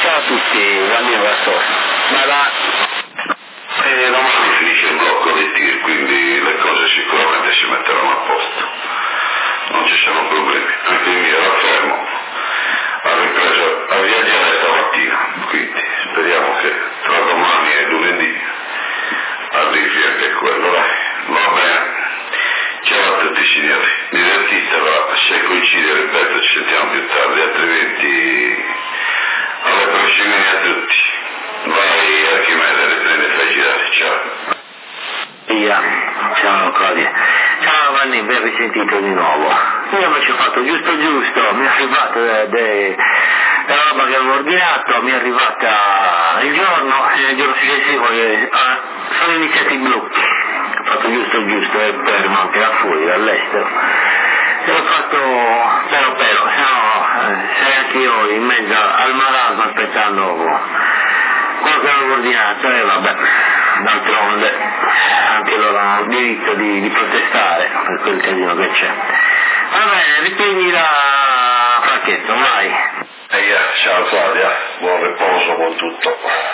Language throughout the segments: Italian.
ciao a tutti, Vanni Vassor. Vai là. Domani finisce il blocco dei tir, quindi le cose sicuramente si metteranno a posto. Non ci sono problemi, anche il mio era fermo. Ha ripreso a viaggiare stamattina, quindi speriamo che tra domani e lunedì arrivi anche quello, dai. Va bene. Ciao a tutti signori, divertitela, se coincide ripeto ci sentiamo più tardi, altrimenti alle prossime a tutti. Vai Archimede, riprende e fai girare, ciao. Via, ciao Claudia. Ciao Vanni, ben risentito di nuovo. Io mi ci ho fatto giusto, mi è arrivata la roba che avevo ordinato, mi è arrivata il giorno successivo sono iniziati i blocchi. Ho fatto giusto e fermo anche da fuori, dall'estero. E ho fatto però, sei anche io in mezzo al marasma aspettando quello che avevo ordinato e vabbè, d'altronde anche loro hanno il diritto di protestare per quel casino che c'è. Va bene, riprendi la Fracchetto, vai. Ciao Claudia, buon riposo, buon tutto.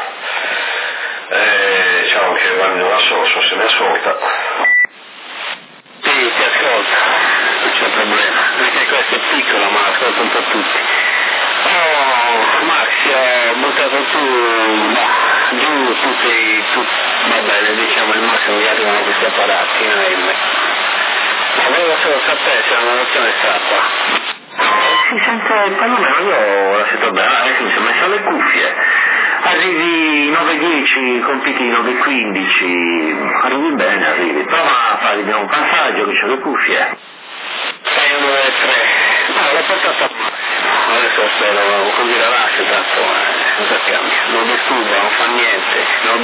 Ciao anche Vanni Vassor, se mi ascolta. Sì, ti ascolta, non c'è problema, anche questo è piccolo ma ascolta un po' tutti. Oh, Max, ho buttato giù tutti, va bene, diciamo il massimo che arrivano questi apparati in AM. Ma volevo solo sapere se la notazione è stata. Si sente, perlomeno io la sento bene, adesso mi sono messo le cuffie. Arrivi 9.10, compiti 9.15, arrivi bene, prova a fare un passaggio che c'ho le cuffie. 6, 1, 2, 3, no, l'ho portato a massimo, adesso spero, così la lascio, tanto cosa cambia, non disturba, non fa niente, non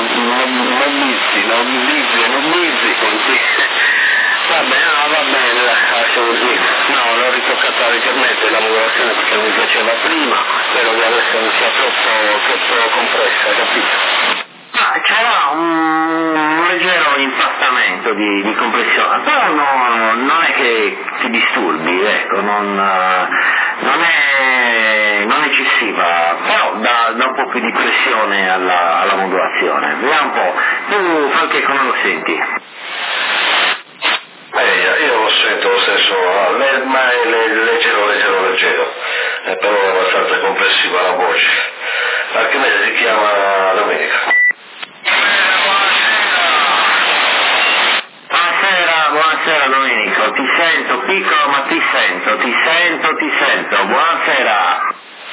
bizzi, conti. Va bene, lascio così. No, l'ho ritoccata leggermente la modulazione perché non mi piaceva prima, spero che adesso non sia troppo compressa, capito? C'era un leggero impastamento di compressione, però non è che ti disturbi, ecco, non è eccessiva, però dà un po' più di pressione alla modulazione. Vediamo un po', tu Franche come lo senti? Io lo sento lo stesso, ma è leggero, però è abbastanza complessiva la voce. Archimede si chiama Domenica. Buonasera Domenico, ti sento piccolo ma ti sento, buonasera.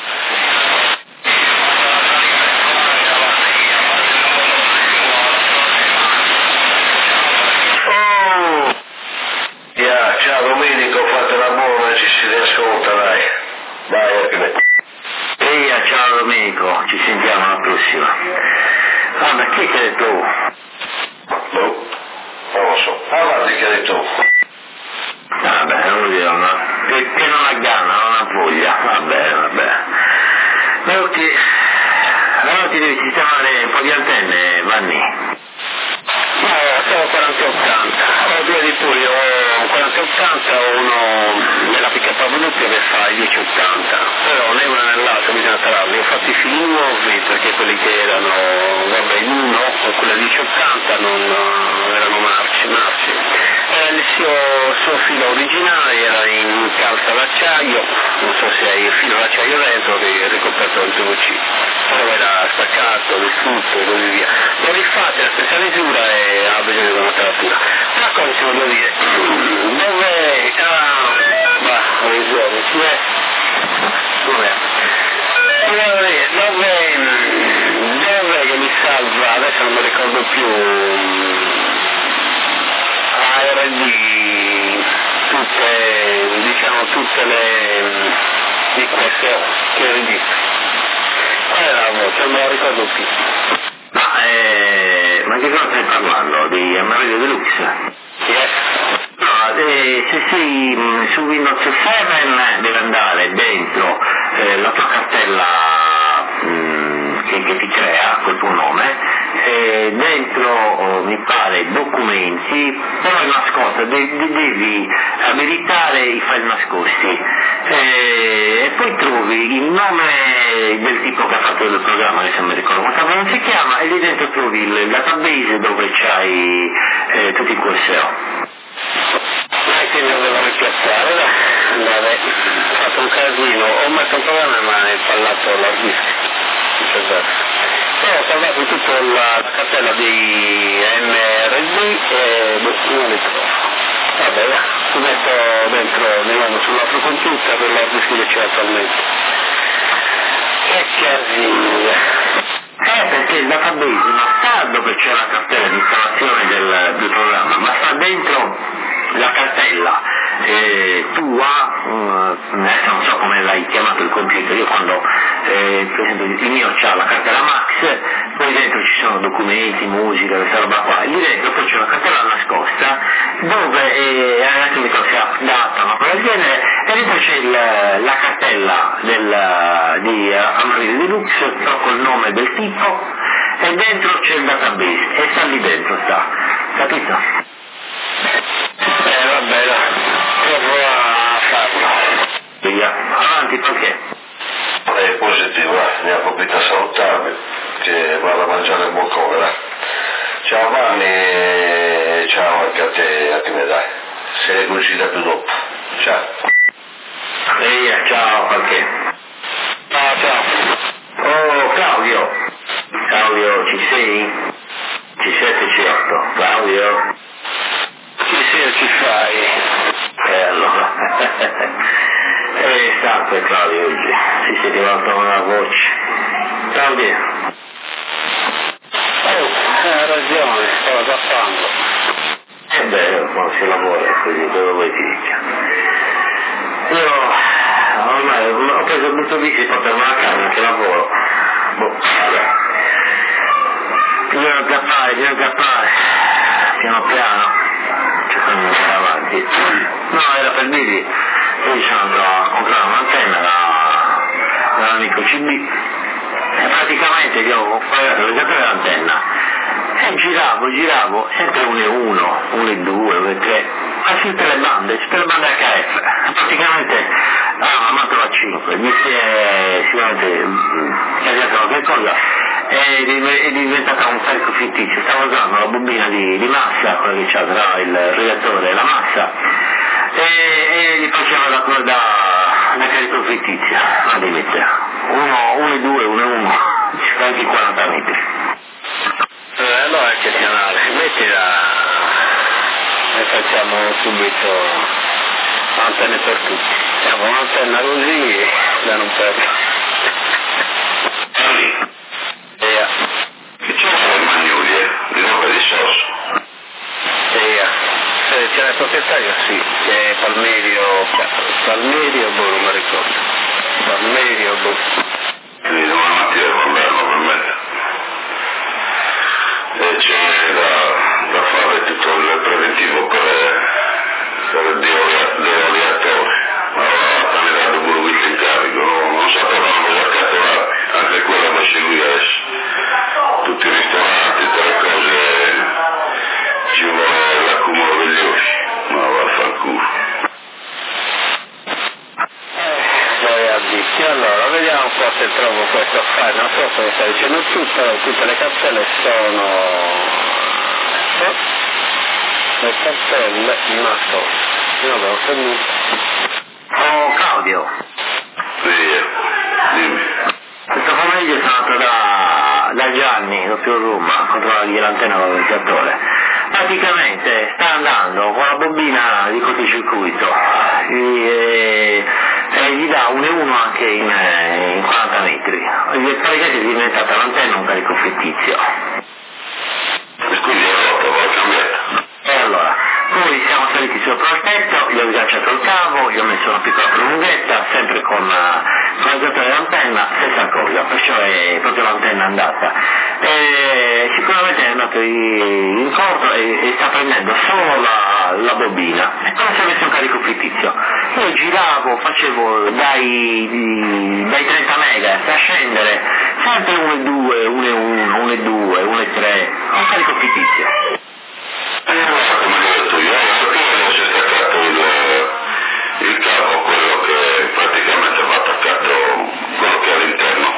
Ciao Domenico, fate la buona, ci si riascolta, dai. Vai Archimede. Ciao Domenico, ci sentiamo alla prossima. Ma che hai detto? No, non lo so. Avanti che hai detto? Vabbè, non lo dico, no? Che non ha gana, non ha voglia. Vabbè. Però ti devi sistemare un po' di antenne, Vanni. No, sono 4080, ho due addirittura, ho 4080, ho uno nella piccola doppia che fa i 1080, però né una né l'altra bisogna tararli, ho fatto i fili nuovi perché quelli che erano, in uno, o quella 1080 non erano marci. Il suo filo originale era in calza d'acciaio, non so se hai il filo d'acciaio dentro che è ricoperto dal PVC, però era staccato, distrutto e così via. Lo rifate la stessa misura e ha bisogno di una taratura. Una cosa ti voglio dire, dove che mi salva, adesso non mi ricordo più, ARD, tutte le di questo che registro. Qual è la voce? Non me la ricordo più. Ma di cosa stai parlando? Di Amarillo Deluxe? Yes. No, se sei su Windows 7 deve andare dentro la tua cartella che ti crea col tuo nome, dentro mi pare documenti, però è nascosta, devi abilitare i file nascosti e poi trovi il nome del tipo che ha fatto il programma, che se non mi ricordo come si chiama, e lì dentro trovi il database dove c'hai tutti i QSO. Quindi non devo ripiazzare, ho fatto un casino, ho messo un programma ma è fallato l'hard disk. Poi ho salvato tutta la cartella di MRD e non li trovo. Vabbè, lo metto dentro, andiamo sull'altro computer per l'hard disk che c'è attualmente. Che casino! Perché il database non sta dove c'è la cartella di installazione del programma, ma sta dentro la cartella tua, adesso non so come l'hai chiamato il computer, io quando per esempio il mio c'ha la cartella Max, poi dentro ci sono documenti, musica, questa roba qua, e lì dentro poi c'è una cartella nascosta dove adesso mi si data una cosa del genere, e dentro c'è la cartella di Amarillo Deluxe, tocco il nome del tipo, e dentro c'è il database, e sta lì dentro, capito? Vabbè, provo a farlo. Via, avanti, perché? È positivo, mi ha capito a salutarmi, che vado a mangiare un boccone. Ciao Vanni e ciao anche a te, a che me dai. Se coincide più dopo. Ciao. Via, ciao, perché? Ciao. Oh, Claudio, ci sei? C7C8, Claudio? Chi sei o ci fai? Allora, stanco Claudio oggi, si sentiva una voce. Claudio? Hai ragione, stavo zappando. Quando si lavora così, dove vuoi ti dica? Io ormai ho preso il brutto vizio di portarmi a casa che lavoro. Vabbè. Bisogna zappare, piano piano. Cercando di andare avanti. No, era per dirgli, io ci andò a comprare un'antenna dall'amico CB e praticamente gli ho pagato le dell'antenna e giravo, sempre 1.1, 1.2, 1.3, ma su tutte le bande HF, praticamente amato a 5, mi si è sicuramente cambiato qualche cosa, è diventata un carico fittizio, stavo usando la bobina di massa, quella che c'ha tra il redattore e la massa, e gli faceva da carico fittizio, a limite, 1.2, 1.1, ci sta anche 40 metri. Allora che canale, mettila e facciamo subito antenne per tutti. Siamo un'antenna così da non perdere. Che c'è un Magnoli, di nome di Sosso? Se c'è il proprietario sì, che è Palmerio, non mi ricordo. Palmerio, Quindi domani mattina parlerò per me. E c'è da fare tutto il preventivo per il deoliatore, ma ora mi dato pure questo incarico, non so per cosa accattonare, anche quello faccio lui adesso, tutti i ristoranti, tutte le cose, ci vuole l'accumulo degli occhi, ma va a far culo. Allora, vediamo un po' se trovo questo affare, non so se sta dicendo tutte le cartelle sono le cartelle nascoste, non avevo tenuto. Oh Claudio, Sì, dimmi. questo pomeriggio sono andato da Gianni, doppio Roma, a controllargli l'antenna con il ventilatore. Praticamente sta andando con la bobina di cortocircuito e gli dà 1.1 anche in 40 metri. Praticamente è diventata l'antenna un carico fittizio. E quindi è rotto, va cambiata. E allora, poi siamo saliti sopra il tetto, gli ho sganciato il cavo, gli ho messo una piccola prolunghetta, sempre con la zatta dell'antenna, stessa cosa, perciò è proprio l'antenna andata. E sicuramente è andato in corto e sta prendendo solo la bobina, è come se avesse un carico fittizio. Io giravo, facevo dai 30 mega a scendere, sempre 1.2, 1.1, 1.2, 1.3, un carico fittizio. Non so come l'ho detto io, perché non si è staccato il cavo, quello che praticamente va attaccato, quello che è all'interno.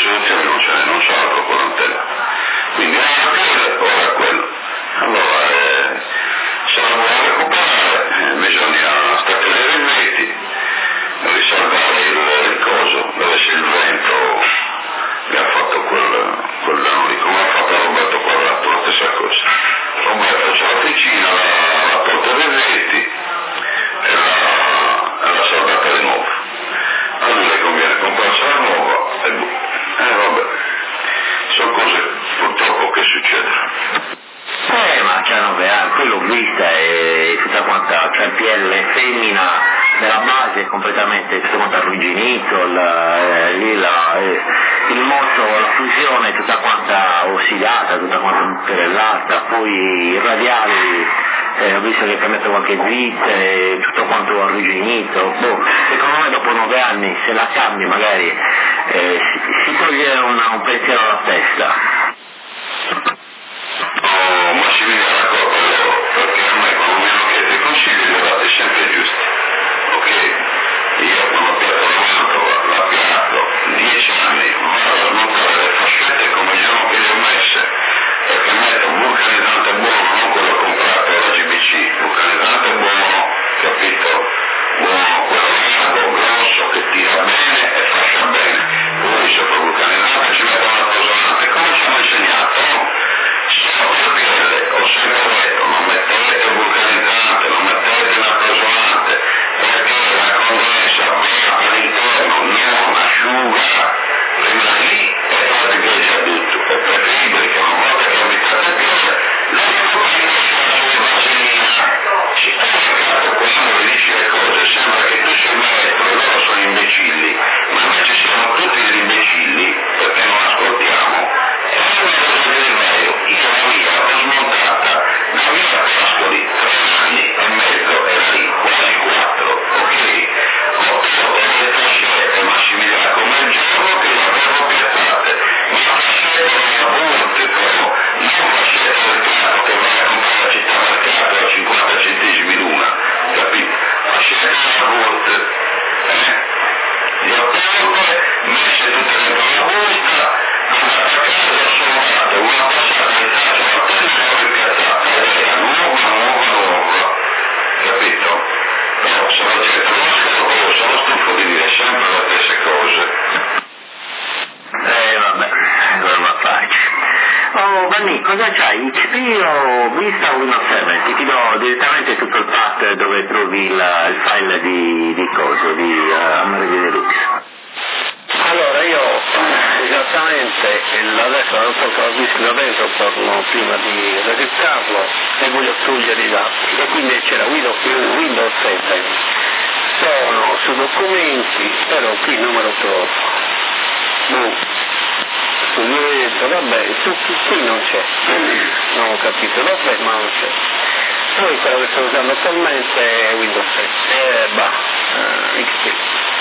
soluzioni non ce n'è, non c'è altro quarantena. Quindi ora quello. Allora, se la vuole recuperare bisogna staccare i reti, risaldare il coso, dove c'è il vento che ha fatto quel danno lì, come ha fatto Roberto Quadrato, la stessa cosa. Roberto c'è la piscina, l'ha tolta dai reti e l'ha saldata di nuovo. A lui le conviene comprarsi la nuova e vabbè, sono cose purtroppo che succedono. Ma c'ha 9 anni, poi l'ho vista e tutta quanta, cioè pielle femmina della base completamente, tutta quanta arrugginito, il mosso, la fusione tutta quanta ossidata, tutta quanta bucherellata, poi i radiali, ho visto che ha cambiato qualche zit, tutto quanto arrugginito. Secondo me dopo 9 anni se la cambi magari si toglie un pensiero alla testa. Massimiliano la colpa loro, perché a me quando mi hanno chiesto i consigli li ho dati sempre giusti, ok? Io quando ho piatto la mantova, l'ha piatto 10 anni, vado a smontare le fascette come diciamo che le ho messe, perché metto un vulcanizzante buono, non quello comprato alla GBC, vulcanizzante buono, capito? Buono, quello largo, grosso, che tira bene e fascia bene. Poi sopra il vulcanizzante ci metto una cosonante, come ci hanno insegnato, no? Ho sempre detto, non mettete vulcanizzante, non mettete una cosonante, perché la condensa va all'interno, non asciuga, rimane lì e poi rigressa tutto. È preferibile che una volta che abitate a piede, la sulle vaselina. Si è cercato quando vi dici le cose, sembra che tu sei maestro e loro sono imbecilli, ma invece siamo tutti degli imbecilli perché non ascoltiamo. E io la via l'ho smontata, la via Pascoli 3 anni e mezzo era lì, quasi 4, ok? Ho tolto le fascette Massimiliano come il giorno che le avevo piazzate, ma fascette della Burte però, non fascette del piatto che vai a comprare alla città mercato a 50 centesimi l'una, capito? Fascette della Burte, le ho tolte, messe tutte dentro la busta, andate a casa, sono andato, una passata in casa, la presa e ripiazzata, era nuova, capito? Però se la gente non ascolta, sono stufo di dire sempre le stesse cose. Vabbè, cosa faccio? Oh, Vanni, cosa c'hai? XP o Vista o Windows 7? Ti do direttamente tutto il path dove trovi il file di coso, di Amarillo Deluxe. Allora io esattamente adesso non so che ho visto da dentro prima di registrarlo e voglio togliere i dati e quindi c'era Windows 7, sono su documenti, però qui non me lo trovo, sul dentro, vabbè, qui non c'è, non ho capito, vabbè, ma non c'è. Poi quello che sto usando attualmente è Windows 7, XP.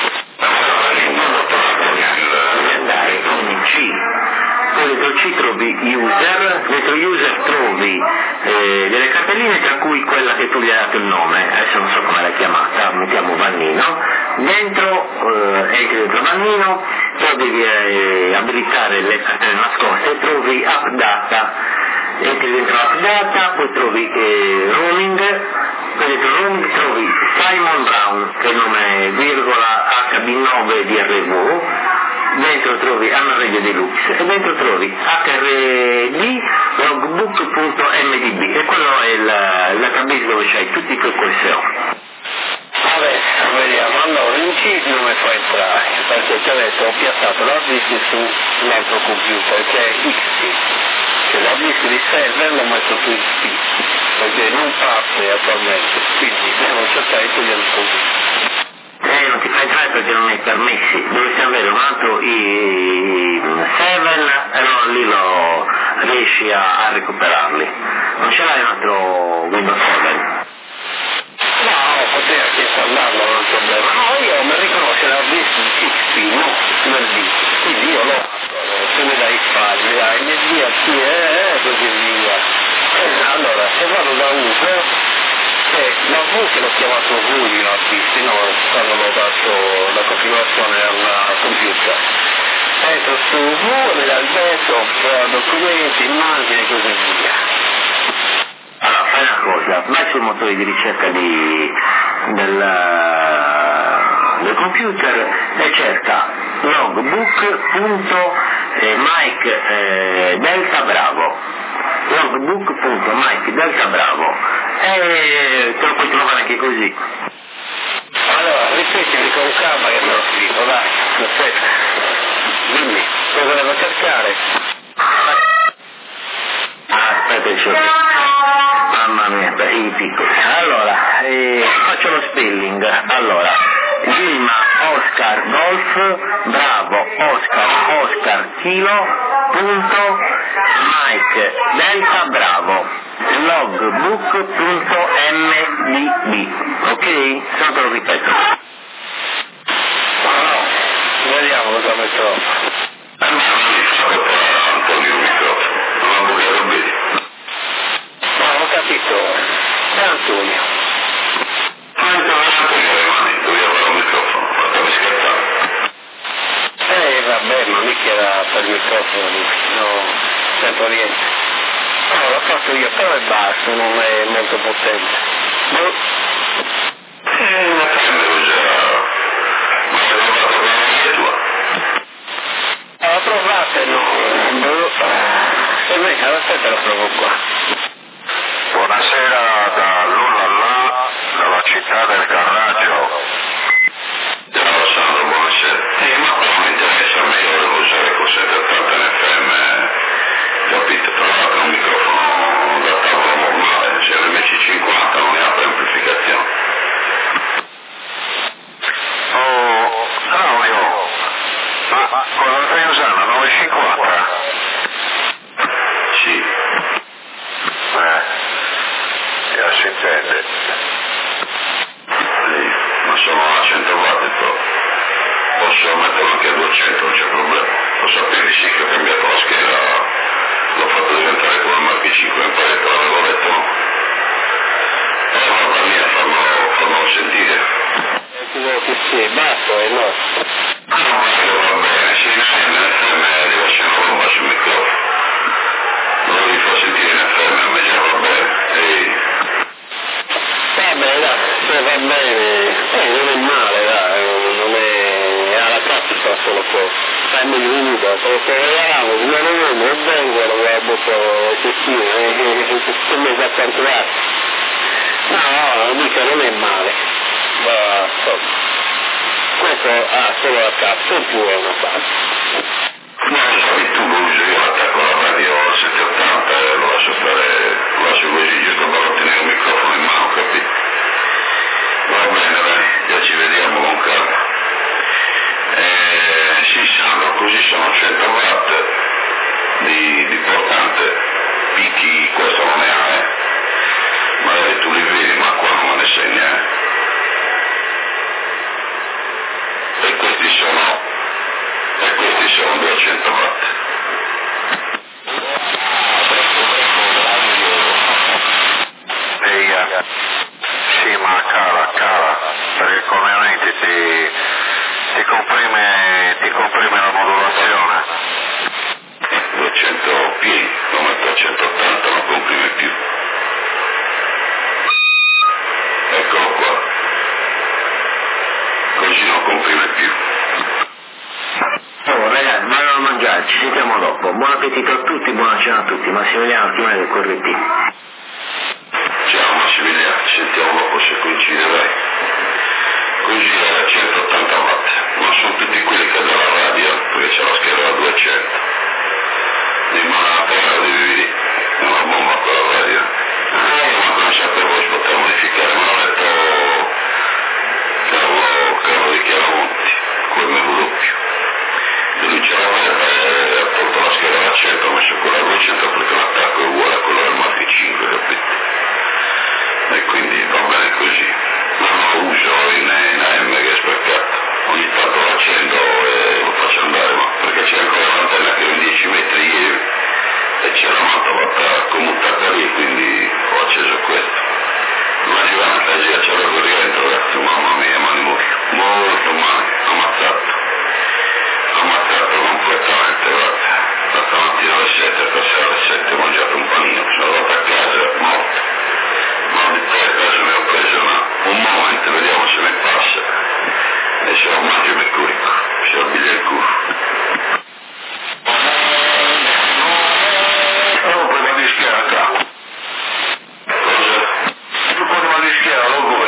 Dai, con C. Poi dentro C trovi user, dentro user trovi delle cartelline tra cui quella che tu gli hai dato il nome, adesso non so come l'hai chiamata, mettiamo Vannino, dentro, entri dentro Vannino, poi devi abilitare le cartelle nascoste, trovi App Data, entri dentro App Data, poi trovi roaming, poi dentro roaming trovi Simon Brown, che è il nome virgola HB9 DRV, dentro trovi Amarillo Deluxe e dentro trovi HRD logbook.mdb e quello è il database dove c'hai tutti i tuoi QSO. Adesso vediamo, allora in C non mi fa entrare perché ti ho detto ho piazzato la disk su un altro computer che è XP, che la disk di server l'ho messo su XP perché non parte attualmente, quindi devo cercare di togliere il computer. Non ti fa entrare perché non hai permessi, dovresti avere un altro i7 e allora lì lo riesci a recuperarli. Non ce l'hai un altro Windows 7? No, potrei anche installarlo, non è un problema. No, io mi riconosce la disk XP, no, nel disco, quindi io lo apro, se mi dai i file, mi dai NDHC e così via. Allora, se vado da uso, la V che l'ho chiamato V la PC, no, quando l'ho dato la configurazione al computer, metto su Google, Alberto, documenti, immagini e così via. Allora, fai una cosa, vai sul motore di ricerca del computer e cerca logbook.mike delta bravo, logbook.mike delta bravo, e te lo puoi trovare anche così. Allora, ripetimi con calma che me lo scrivo, dai, aspetta, dimmi, cosa devo cercare? Aspetta, mamma mia, i piccoli. Allora, faccio lo spelling. Allora, Lima, Oscar, Golf, Bravo, Oscar, Kilo, punto, Mike, Delta, Bravo, logbook.mdb, ok? Se no te lo ripeto. No, vediamo cosa metto. Antonio microfono, non ho bucato bene. No, ho capito, è Antonio. Dobbiamo avere un microfono, fatemi scherzare. Vabbè, ma mica era per il microfono, no, sento niente. No, l'ho fatto io, però è basso, non è molto potente. La prendevo già, ma se l'ho fatto con la tua. L'ho provata e no, se invece aspetta la provo qua. Buonasera da Lullala, dalla città del Carraggio. Ciao Sandro, buonasera. Ma quello mi interessa, a me io devo usare col 780 FM, capito? Tra l'altro un microfono da tavolo normale, se l'MC50 non ne ha per amplificazione. Oh, Claudio, ma cosa stai usando? 950? Sì. Ya si intende. Ma sono a 100 watt però. Posso metterlo anche a 200, non c'è problema. Lo sapevi sì che ho cambiato la scheda, l'ho fatto diventare come il Mark 5 in paletta, l'avevo detto no. Mamma mia, fammelo sentire. Sì, basso e no. Va bene, sì, nell'FM devo essere una bomba sul microfono. Non lo fa sentire in FM, a me già va bene. Vabbè, dai, se va bene, non è male, dai, non è alla cazzo sta solo questo. Fammi minuto, se vediamo, se non vengono, la bocca eccessiva, come fa tanto altro. No, mica non è male. Ma, questo ha solo la cazzo, oppure è una base. No, sai, tu lo usi, io attacco la radio 780 e lo lascio così, giusto per ottenere un microfono in mano, capito? Va bene, dai, già ci vediamo con calma. Sì, Sandro, così sono 100 watt di portante, picchi questo non ne ha, magari tu li vedi, ma qua non me ne segna, E questi sono 200 watt. Sì, ma cara, perché ovviamente ti comprime la modulazione. 200 piedi, lo metto a 180, non comprime più. Eccolo qua. Così non comprime più. Oh ragazzi, vado a mangiare, ci sentiamo dopo. Buon appetito a tutti, buona cena a tutti, Massimiliano prima del correttivo. Ciao Massimiliano, ci sentiamo dopo se coincide, dai. Così è 180 watt, ma sono tutti quelli che dalla radio, perché c'è la scheda da 200. Di mano terra devi vedere, è una bomba quella radio. Ma come sapevo si poteva modificare, ma ho detto cavolo di Chiaramonti, quel menu doppio. E lui ce l'aveva e ha tolto la scheda da 100, ha messo quella da 200 perché l'attacco è uguale a quello del Mark 5, capito? E quindi va bene così. Non lo uso in AM che è speccato. e c'era un Maggio Mercurico, c'era Bigliarculo. Non puoi di schiera qua. Cosa? Tu puoi di schiera, lo vuoi?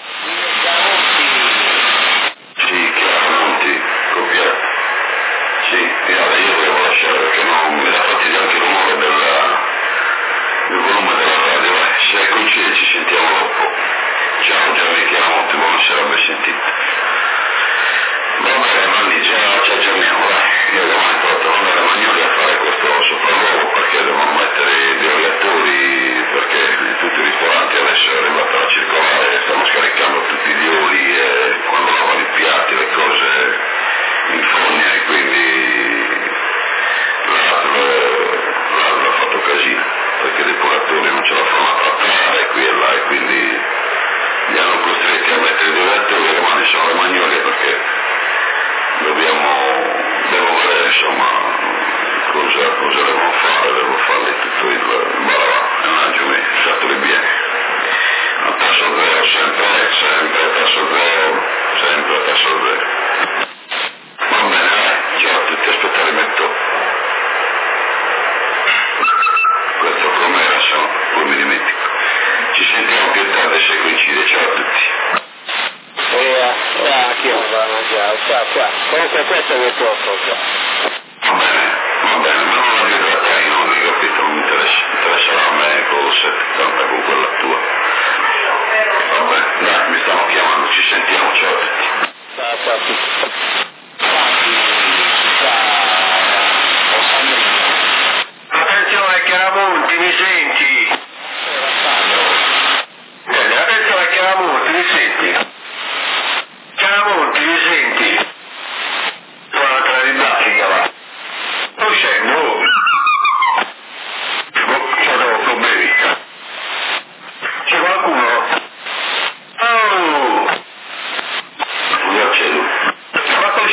Sì, Chiaramonti, copiato. Sì, allora io volevo lasciare perché non mi dà fastidio anche il rumore del volume della radio. Se è concile ci sentiamo dopo. Ciao Gianni Chiaramonti, buonasera, ben sentito. Va bene, Vanni, ci aggiorniamo, dai. Io domani porto la Magnoli a fare questo sopralluogo perché devono mettere i bioreattori, perché tutti i ristoranti adesso è arrivata la circolare, stanno scaricando tutti gli oli e quando lavano i piatti, le cose in fogna e quindi l'ha fatto casino, perché i depuratori non ce la fanno a trattare qui e là e quindi li hanno costretti a mettere i bioreattori e domani sono le Magnolie perché devo vedere insomma cosa devo farle tutto il balavà e un attimo stato di bene a tasso zero, sempre a tasso zero. Va bene, ciao a tutti, aspetta rimetto questo com'era, poi mi dimentico. Ci sentiamo più tardi se coincide, ciao a tutti. Anch'io mi vado a mangiare, qua. Comunque questo è il troppo qua. Va bene, ma non la vedo a te, non hai capito, non mi interesserà a me con lo 70 con quella tua. Va bene, dai, mi stanno chiamando, ci sentiamo, ciao a tutti. Ciao a tutti. Attenzione Chiaramonti, mi senti? Attenzione Chiaramonti, mi senti? Chiaramonti, mi senti? Guarda di Basica, va. Non scendo. C'ho dei problemi. C'è qualcuno? Oh! Non c'è lui.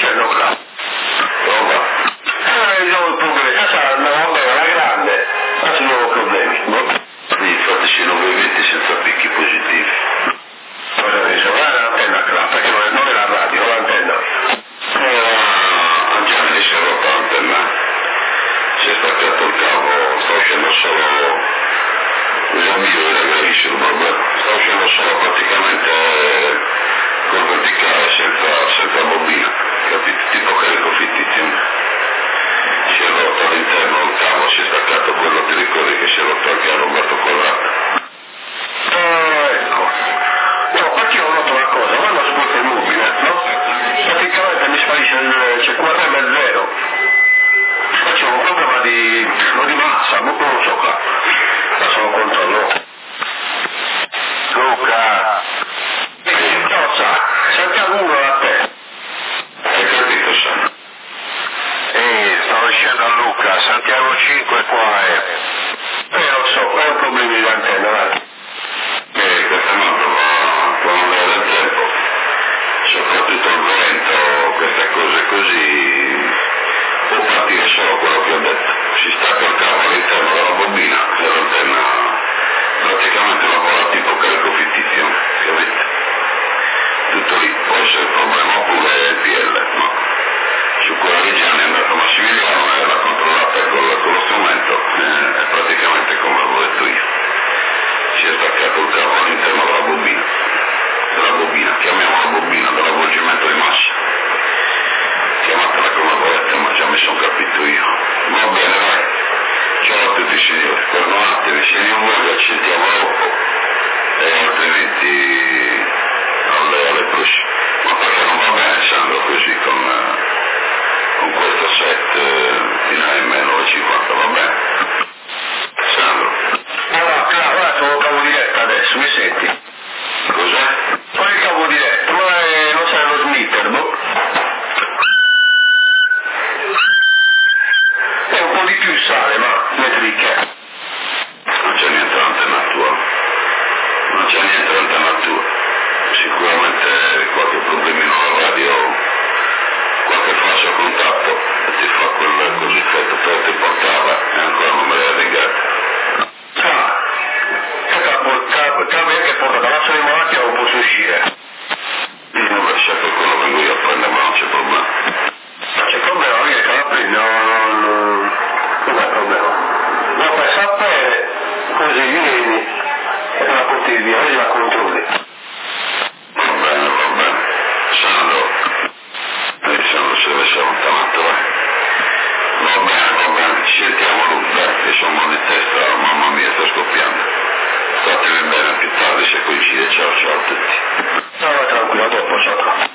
sentiamo dai, che c'ho un mal di testa, mamma mia, sto scoppiando. Statemi bene, più tardi se coincide, ciao a tutti. Ciao, tranquillo, dopo, ciao.